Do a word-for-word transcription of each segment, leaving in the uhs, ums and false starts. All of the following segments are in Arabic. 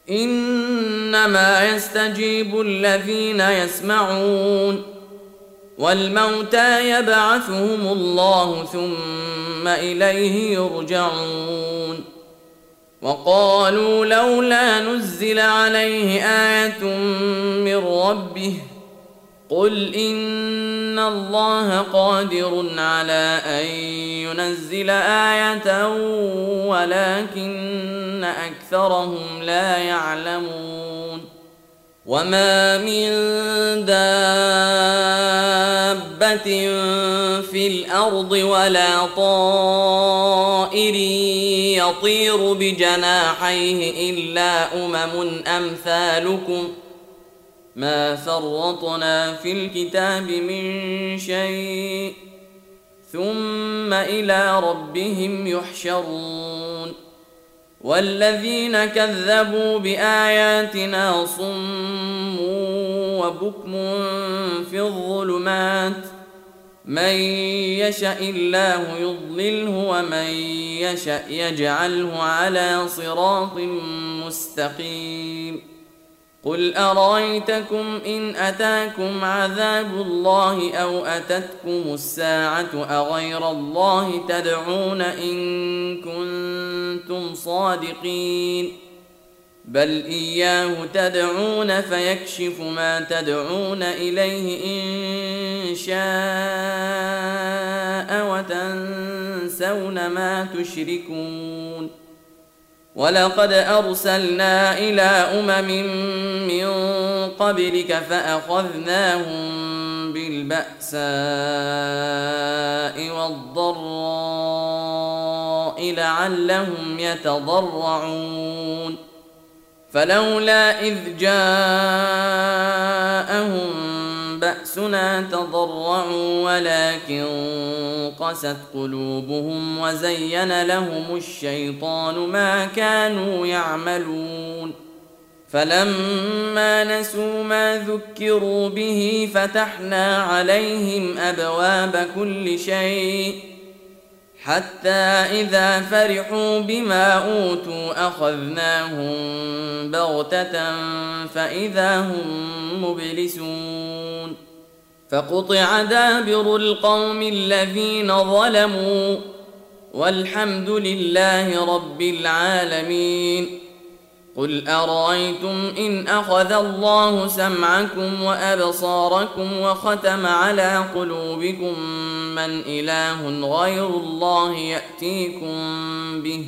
إنما يستجيب الذين يسمعون والموتى يبعثهم الله ثم إليه يرجعون. وقالوا لولا نزل عليه آية من ربه قل إن الله قادر على أن ينزل آية ولكن أكثرهم لا يعلمون. وما من دابة في الأرض ولا طائر يطير بجناحيه إلا أمم أمثالكم ما فرطنا في الكتاب من شيء ثم إلى ربهم يحشرون. والذين كذبوا بآياتنا صم وبكم في الظلمات من يشأ الله يضلله ومن يشأ يجعله على صراط مستقيم. قل أرأيتكم إن أتاكم عذاب الله أو أتتكم الساعة أغير الله تدعون إن كنتم صادقين بل إياه تدعون فيكشف ما تدعون إليه إن شاء وتنسون ما تشركون. ولقد أرسلنا إلى أمم من قبلك فأخذناهم بالبأساء والضراء لعلهم يتضرعون. فلولا إذ جاءهم بأسنا تضرعوا ولكن قست قلوبهم وزين لهم الشيطان ما كانوا يعملون. فلما نسوا ما ذكروا به فتحنا عليهم أبواب كل شيء حتى إذا فرحوا بما أوتوا أخذناهم بغتة فإذا هم مبلسون. فقطع دابر القوم الذين ظلموا والحمد لله رب العالمين. قل أرأيتم إن أخذ الله سمعكم وأبصاركم وختم على قلوبكم من إله غير الله يأتيكم به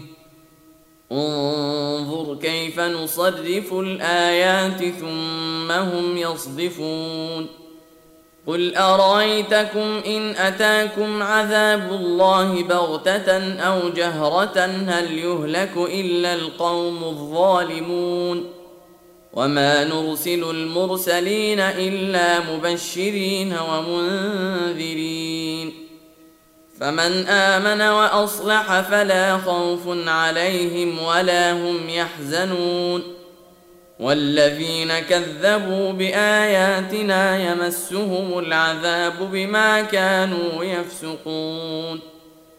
انظر كيف نصرف الآيات ثم هم يصدفون. قل أرأيتكم إن أتاكم عذاب الله بغتة أو جهرة هل يهلك إلا القوم الظالمون. وما نرسل المرسلين إلا مبشرين ومنذرين فمن آمن وأصلح فلا خوف عليهم ولا هم يحزنون. والذين كذبوا بآياتنا يمسهم العذاب بما كانوا يفسقون.